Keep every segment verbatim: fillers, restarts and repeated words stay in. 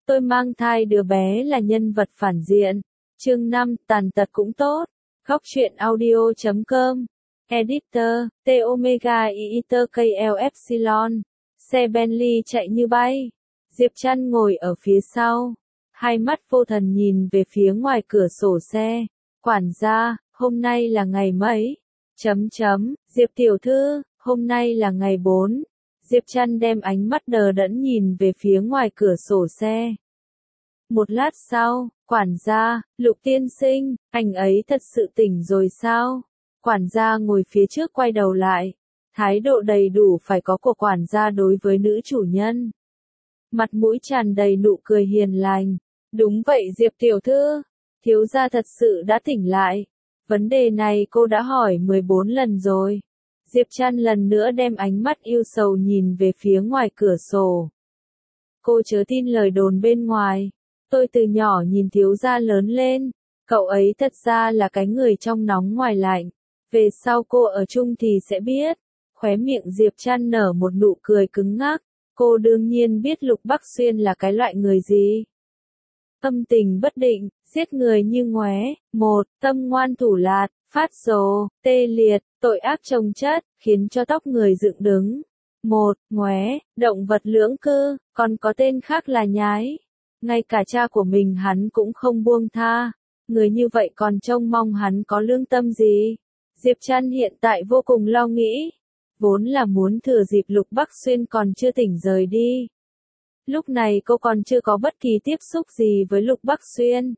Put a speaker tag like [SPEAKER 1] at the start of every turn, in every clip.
[SPEAKER 1] Tôi mang thai đứa bé là nhân vật phản diện. Chương năm, tàn tật cũng tốt. Góc truyện audio chấm com. Editor, T Omega Eater K L Epsilon. Xe Bentley chạy như bay. Diệp Trăn ngồi ở phía sau. Hai mắt vô thần nhìn về phía ngoài cửa sổ xe. Quản gia, hôm nay là ngày mấy? Chấm chấm, Diệp tiểu thư, hôm nay là ngày bốn. Diệp Trăn đem ánh mắt đờ đẫn nhìn về phía ngoài cửa sổ xe. Một lát sau, quản gia, Lục tiên sinh, anh ấy thật sự tỉnh rồi sao? Quản gia ngồi phía trước quay đầu lại. Thái độ đầy đủ phải có của quản gia đối với nữ chủ nhân. Mặt mũi tràn đầy nụ cười hiền lành. Đúng vậy Diệp tiểu thư, thiếu gia thật sự đã tỉnh lại. Vấn đề này cô đã hỏi mười bốn lần rồi. Diệp Trăn lần nữa đem ánh mắt yêu sầu nhìn về phía ngoài cửa sổ. Cô chớ tin lời đồn bên ngoài. Tôi từ nhỏ nhìn thiếu gia lớn lên. Cậu ấy thật ra là cái người trong nóng ngoài lạnh. Về sau cô ở chung thì sẽ biết. Khóe miệng Diệp Trăn nở một nụ cười cứng ngắc. Cô đương nhiên biết Lục Bắc Xuyên là cái loại người gì. Tâm tình bất định, giết người như ngoé. Một, tâm ngoan thủ lạt, phát rồ, tê liệt, tội ác chồng chất, khiến cho tóc người dựng đứng. Một, ngoé, động vật lưỡng cư, còn có tên khác là nhái. Ngay cả cha của mình hắn cũng không buông tha. Người như vậy còn trông mong hắn có lương tâm gì? Diệp Trăn hiện tại vô cùng lo nghĩ. Vốn là muốn thừa dịp Lục Bắc Xuyên còn chưa tỉnh rời đi. Lúc này cô còn chưa có bất kỳ tiếp xúc gì với Lục Bắc Xuyên.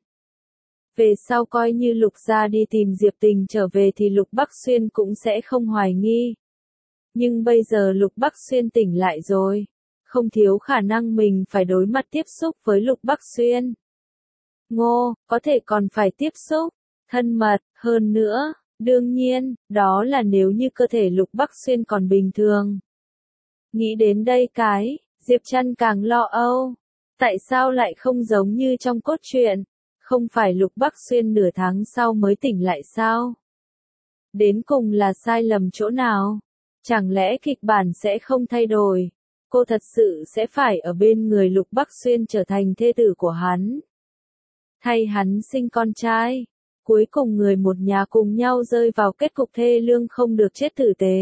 [SPEAKER 1] Về sau coi như Lục gia đi tìm Diệp Tình trở về thì Lục Bắc Xuyên cũng sẽ không hoài nghi. Nhưng bây giờ Lục Bắc Xuyên tỉnh lại rồi. Không thiếu khả năng mình phải đối mặt tiếp xúc với Lục Bắc Xuyên. Ngô, có thể còn phải tiếp xúc, thân mật, hơn nữa. Đương nhiên, đó là nếu như cơ thể Lục Bắc Xuyên còn bình thường. Nghĩ đến đây cái, Diệp Trăn càng lo âu. Tại sao lại không giống như trong cốt truyện? Không phải Lục Bắc Xuyên nửa tháng sau mới tỉnh lại sao? Đến cùng là sai lầm chỗ nào? Chẳng lẽ kịch bản sẽ không thay đổi? Cô thật sự sẽ phải ở bên người Lục Bắc Xuyên trở thành thê tử của hắn. Thay hắn sinh con trai. Cuối cùng người một nhà cùng nhau rơi vào kết cục thê lương không được chết tử tế.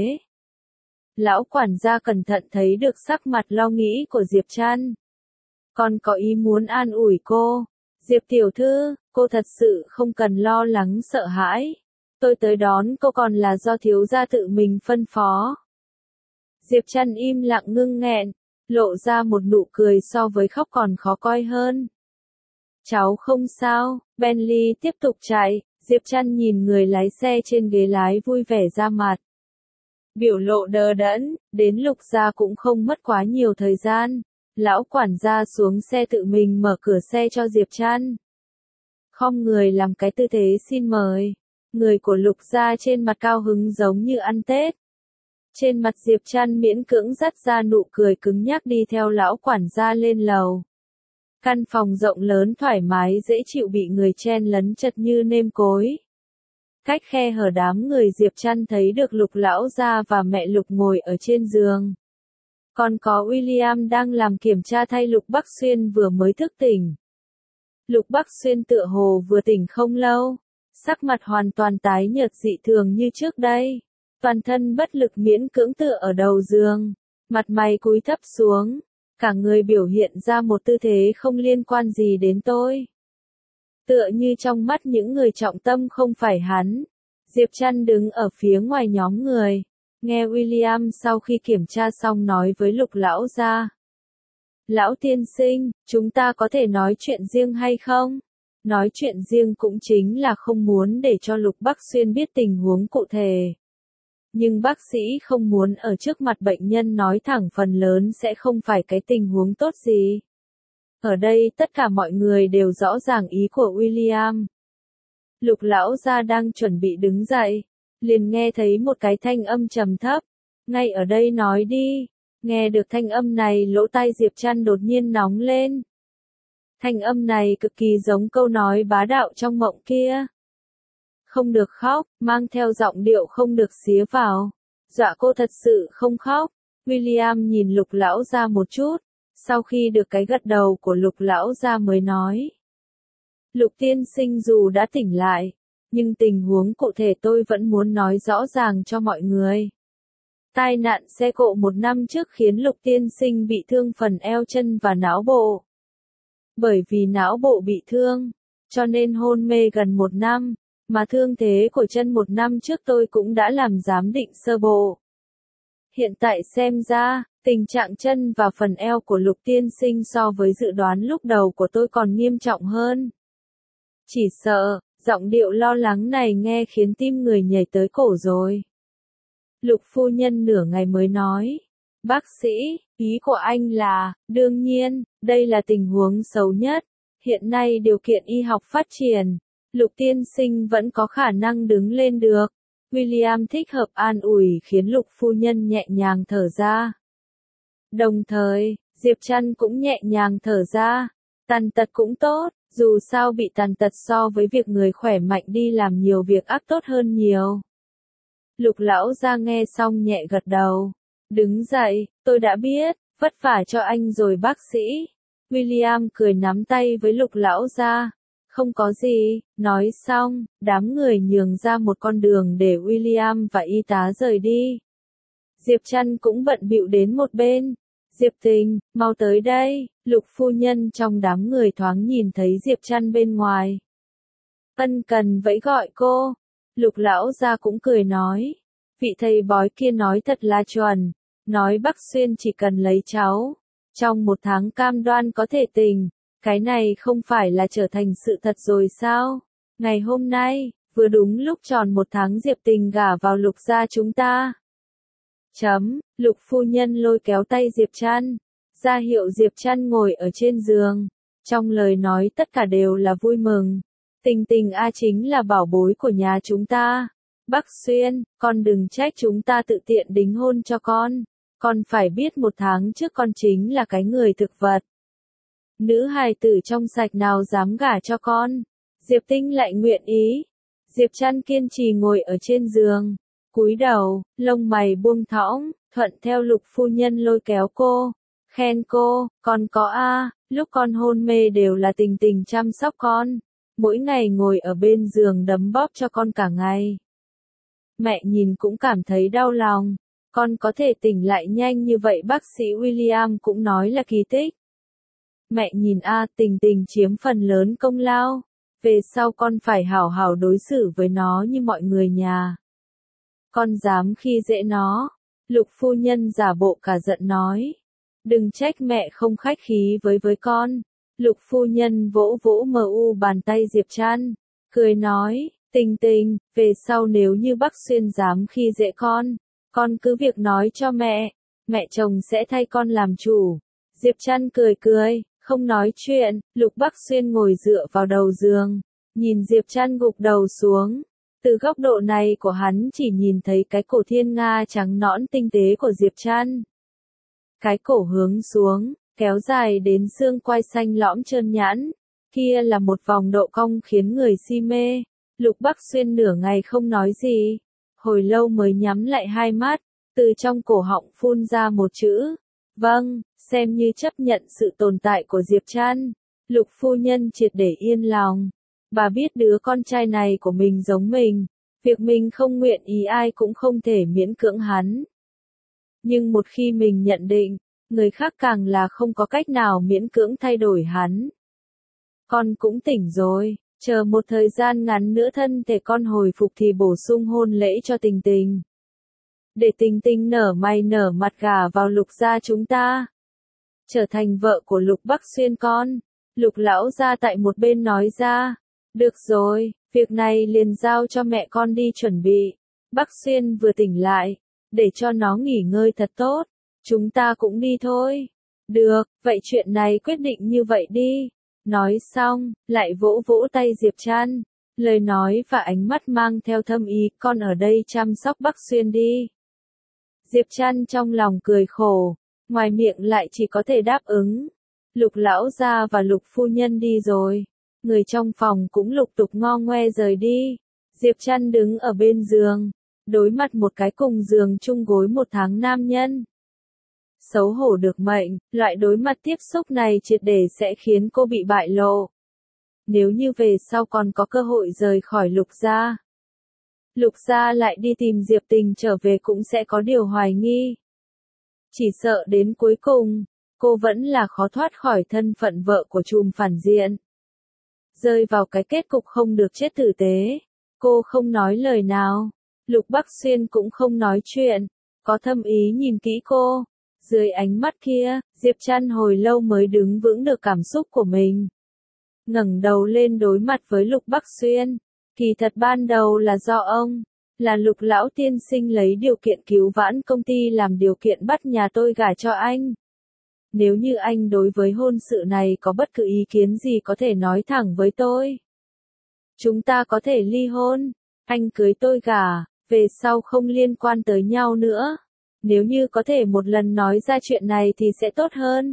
[SPEAKER 1] Lão quản gia cẩn thận thấy được sắc mặt lo nghĩ của Diệp Trăn. Còn có ý muốn an ủi cô. Diệp tiểu thư, cô thật sự không cần lo lắng sợ hãi. Tôi tới đón cô còn là do thiếu gia tự mình phân phó. Diệp Trăn im lặng ngưng nghẹn, lộ ra một nụ cười so với khóc còn khó coi hơn. Cháu không sao, Bentley tiếp tục chạy, Diệp Trăn nhìn người lái xe trên ghế lái vui vẻ ra mặt. Biểu lộ đờ đẫn, đến Lục gia cũng không mất quá nhiều thời gian. Lão quản gia xuống xe tự mình mở cửa xe cho Diệp Trăn. Khom người làm cái tư thế xin mời. Người của Lục gia trên mặt cao hứng giống như ăn Tết. Trên mặt Diệp Trăn miễn cưỡng dắt ra nụ cười cứng nhắc đi theo lão quản gia lên lầu. Căn phòng rộng lớn thoải mái dễ chịu bị người chen lấn chật như nêm cối. Cách khe hở đám người Diệp Trăn thấy được Lục lão gia và mẹ Lục ngồi ở trên giường. Còn có William đang làm kiểm tra thay Lục Bắc Xuyên vừa mới thức tỉnh. Lục Bắc Xuyên tựa hồ vừa tỉnh không lâu. Sắc mặt hoàn toàn tái nhợt dị thường như trước đây. Toàn thân bất lực miễn cưỡng tựa ở đầu giường. Mặt mày cúi thấp xuống. Cả người biểu hiện ra một tư thế không liên quan gì đến tôi. Tựa như trong mắt những người trọng tâm không phải hắn. Diệp Trăn đứng ở phía ngoài nhóm người. Nghe William sau khi kiểm tra xong nói với Lục lão gia. Lão tiên sinh, chúng ta có thể nói chuyện riêng hay không? Nói chuyện riêng cũng chính là không muốn để cho Lục Bắc Xuyên biết tình huống cụ thể. Nhưng bác sĩ không muốn ở trước mặt bệnh nhân nói thẳng phần lớn sẽ không phải cái tình huống tốt gì. Ở đây tất cả mọi người đều rõ ràng ý của William. Lục lão gia đang chuẩn bị đứng dậy. Liền nghe thấy một cái thanh âm trầm thấp. Ngay ở đây nói đi. Nghe được thanh âm này lỗ tai Diệp Trăn đột nhiên nóng lên. Thanh âm này cực kỳ giống câu nói bá đạo trong mộng kia. Không được khóc, mang theo giọng điệu không được xía vào. Dọa cô thật sự không khóc. William nhìn Lục lão gia một chút. Sau khi được cái gật đầu của Lục lão gia mới nói. Lục tiên sinh dù đã tỉnh lại, nhưng tình huống cụ thể tôi vẫn muốn nói rõ ràng cho mọi người. Tai nạn xe cộ một năm trước khiến Lục tiên sinh bị thương phần eo chân và não bộ. Bởi vì não bộ bị thương, cho nên hôn mê gần một năm, mà thương thế của chân một năm trước tôi cũng đã làm giám định sơ bộ. Hiện tại xem ra, tình trạng chân và phần eo của Lục tiên sinh so với dự đoán lúc đầu của tôi còn nghiêm trọng hơn. Chỉ sợ, giọng điệu lo lắng này nghe khiến tim người nhảy tới cổ rồi. Lục phu nhân nửa ngày mới nói. Bác sĩ, ý của anh là, đương nhiên, đây là tình huống xấu nhất. Hiện nay điều kiện y học phát triển, Lục tiên sinh vẫn có khả năng đứng lên được. William thích hợp an ủi khiến Lục phu nhân nhẹ nhàng thở ra. Đồng thời, Diệp Trăn cũng nhẹ nhàng thở ra. Tàn tật cũng tốt, dù sao bị tàn tật so với việc người khỏe mạnh đi làm nhiều việc ác tốt hơn nhiều. Lục lão gia nghe xong nhẹ gật đầu. Đứng dậy, tôi đã biết, vất vả cho anh rồi bác sĩ. William cười nắm tay với Lục lão gia. Không có gì, nói xong, đám người nhường ra một con đường để William và y tá rời đi. Diệp Trăn cũng bận bịu đến một bên. Diệp Tình, mau tới đây, Lục phu nhân trong đám người thoáng nhìn thấy Diệp Trăn bên ngoài. Ân cần vẫy gọi cô. Lục lão gia cũng cười nói. Vị thầy bói kia nói thật là chuẩn. Nói Bắc Xuyên chỉ cần lấy cháu. Trong một tháng cam đoan có thể tình. Cái này không phải là trở thành sự thật rồi sao? Ngày hôm nay, vừa đúng lúc tròn một tháng Diệp Tình gả vào Lục gia chúng ta. Chấm, Lục phu nhân lôi kéo tay Diệp Trăn. Ra hiệu Diệp Trăn ngồi ở trên giường. Trong lời nói tất cả đều là vui mừng. Tình Tình A chính là bảo bối của nhà chúng ta. Bắc Xuyên, con đừng trách chúng ta tự tiện đính hôn cho con. Con phải biết một tháng trước con chính là cái người thực vật. Nữ hài tử trong sạch nào dám gả cho con. Diệp Tinh lại nguyện ý. Diệp Trăn kiên trì ngồi ở trên giường. Cúi đầu, lông mày buông thõng, thuận theo Lục phu nhân lôi kéo cô. Khen cô, con có a, lúc con hôn mê đều là Tình Tình chăm sóc con. Mỗi ngày ngồi ở bên giường đấm bóp cho con cả ngày. Mẹ nhìn cũng cảm thấy đau lòng. Con có thể tỉnh lại nhanh như vậy bác sĩ William cũng nói là kỳ tích. Mẹ nhìn a, Tình Tình chiếm phần lớn công lao. Về sau con phải hảo hảo đối xử với nó như mọi người nhà. Con dám khi dễ nó. Lục phu nhân giả bộ cả giận nói. Đừng trách mẹ không khách khí với với con. Lục phu nhân vỗ vỗ mờ u bàn tay Diệp Trăn. Cười nói, Tình Tình, về sau nếu như Bắc Xuyên dám khi dễ con. Con cứ việc nói cho mẹ. Mẹ chồng sẽ thay con làm chủ. Diệp Trăn cười cười, không nói chuyện. Lục Bắc Xuyên ngồi dựa vào đầu giường. Nhìn Diệp Trăn gục đầu xuống. Từ góc độ này của hắn chỉ nhìn thấy cái cổ thiên nga trắng nõn tinh tế của Diệp Trăn. Cái cổ hướng xuống, kéo dài đến xương quai xanh lõm trơn nhẵn. Kia là một vòng độ cong khiến người si mê. Lục Bắc Xuyên nửa ngày không nói gì. Hồi lâu mới nhắm lại hai mắt. Từ trong cổ họng phun ra một chữ. Vâng, xem như chấp nhận sự tồn tại của Diệp Trăn. Lục phu nhân triệt để yên lòng. Bà biết đứa con trai này của mình giống mình. Việc mình không nguyện ý ai cũng không thể miễn cưỡng hắn. Nhưng một khi mình nhận định, người khác càng là không có cách nào miễn cưỡng thay đổi hắn. Con cũng tỉnh rồi, chờ một thời gian ngắn nữa thân thể con hồi phục thì bổ sung hôn lễ cho Tình Tình. Để Tình Tình nở mày nở mặt gả vào Lục gia chúng ta. Trở thành vợ của Lục Bắc Xuyên con. Lục lão gia tại một bên nói ra. Được rồi, việc này liền giao cho mẹ con đi chuẩn bị. Bắc Xuyên vừa tỉnh lại, để cho nó nghỉ ngơi thật tốt. Chúng ta cũng đi thôi. Được, vậy chuyện này quyết định như vậy đi. Nói xong, lại vỗ vỗ tay Diệp Trăn. Lời nói và ánh mắt mang theo thâm ý, con ở đây chăm sóc Bắc Xuyên đi. Diệp Trăn trong lòng cười khổ, ngoài miệng lại chỉ có thể đáp ứng. Lục lão gia và Lục phu nhân đi rồi. Người trong phòng cũng lục tục ngo ngoe rời đi. Diệp Trăn đứng ở bên giường, đối mặt một cái cùng giường chung gối một tháng nam nhân. xấu hổ được mệnh, loại đối mặt tiếp xúc này triệt để sẽ khiến cô bị bại lộ. Nếu như về sau còn có cơ hội rời khỏi Lục gia, Lục gia lại đi tìm Diệp Tình trở về cũng sẽ có điều hoài nghi. Chỉ sợ đến cuối cùng, cô vẫn là khó thoát khỏi thân phận vợ của trùm phản diện. Rơi vào cái kết cục không được chết tử tế, cô không nói lời nào, Lục Bắc Xuyên cũng không nói chuyện, có thâm ý nhìn kỹ cô. Dưới ánh mắt kia, Diệp Trăn hồi lâu mới đứng vững được cảm xúc của mình. Ngẩng đầu lên đối mặt với Lục Bắc Xuyên, kỳ thật ban đầu là do ông, là Lục lão tiên sinh lấy điều kiện cứu vãn công ty làm điều kiện bắt nhà tôi gả cho anh. Nếu như anh đối với hôn sự này có bất cứ ý kiến gì có thể nói thẳng với tôi. Chúng ta có thể ly hôn, anh cưới tôi gả, về sau không liên quan tới nhau nữa. Nếu như có thể một lần nói ra chuyện này thì sẽ tốt hơn.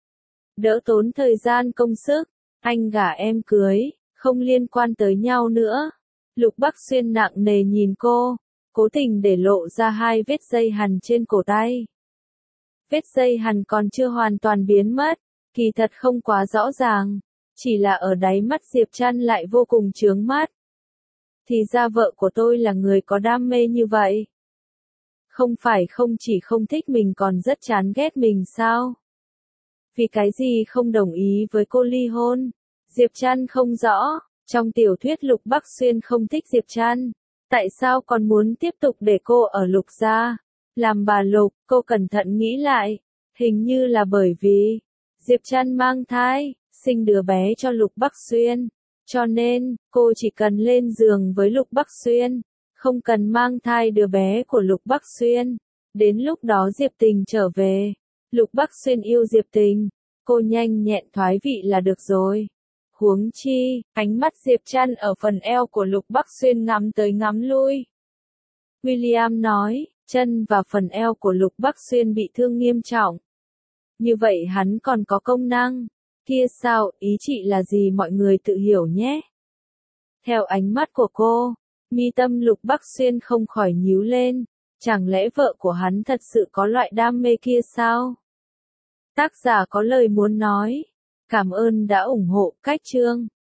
[SPEAKER 1] Đỡ tốn thời gian công sức, anh gả em cưới, không liên quan tới nhau nữa. Lục Bắc Xuyên nặng nề nhìn cô, cố tình để lộ ra hai vết dây hằn trên cổ tay. Vết dây hằn còn chưa hoàn toàn biến mất, kỳ thật không quá rõ ràng, chỉ là ở đáy mắt Diệp Trăn lại vô cùng chướng mắt. Thì ra vợ của tôi là người có đam mê như vậy. Không phải không chỉ không thích mình còn rất chán ghét mình sao? Vì cái gì không đồng ý với cô ly hôn? Diệp Trăn không rõ, trong tiểu thuyết Lục Bắc Xuyên không thích Diệp Trăn, tại sao còn muốn tiếp tục để cô ở Lục gia? Làm bà Lục, cô cẩn thận nghĩ lại, hình như là bởi vì Diệp Trăn mang thai, sinh đứa bé cho Lục Bắc Xuyên, cho nên cô chỉ cần lên giường với Lục Bắc Xuyên, không cần mang thai đứa bé của Lục Bắc Xuyên. Đến lúc đó Diệp Tình trở về, Lục Bắc Xuyên yêu Diệp Tình, cô nhanh nhẹn thoái vị là được rồi. Huống chi, ánh mắt Diệp Trăn ở phần eo của Lục Bắc Xuyên ngắm tới ngắm lui. William nói, chân và phần eo của Lục Bắc Xuyên bị thương nghiêm trọng. Như vậy hắn còn có công năng. Kia sao, ý chị là gì mọi người tự hiểu nhé. Theo ánh mắt của cô, mi tâm Lục Bắc Xuyên không khỏi nhíu lên. Chẳng lẽ vợ của hắn thật sự có loại đam mê kia sao? Tác giả có lời muốn nói. Cảm ơn đã ủng hộ cách chương.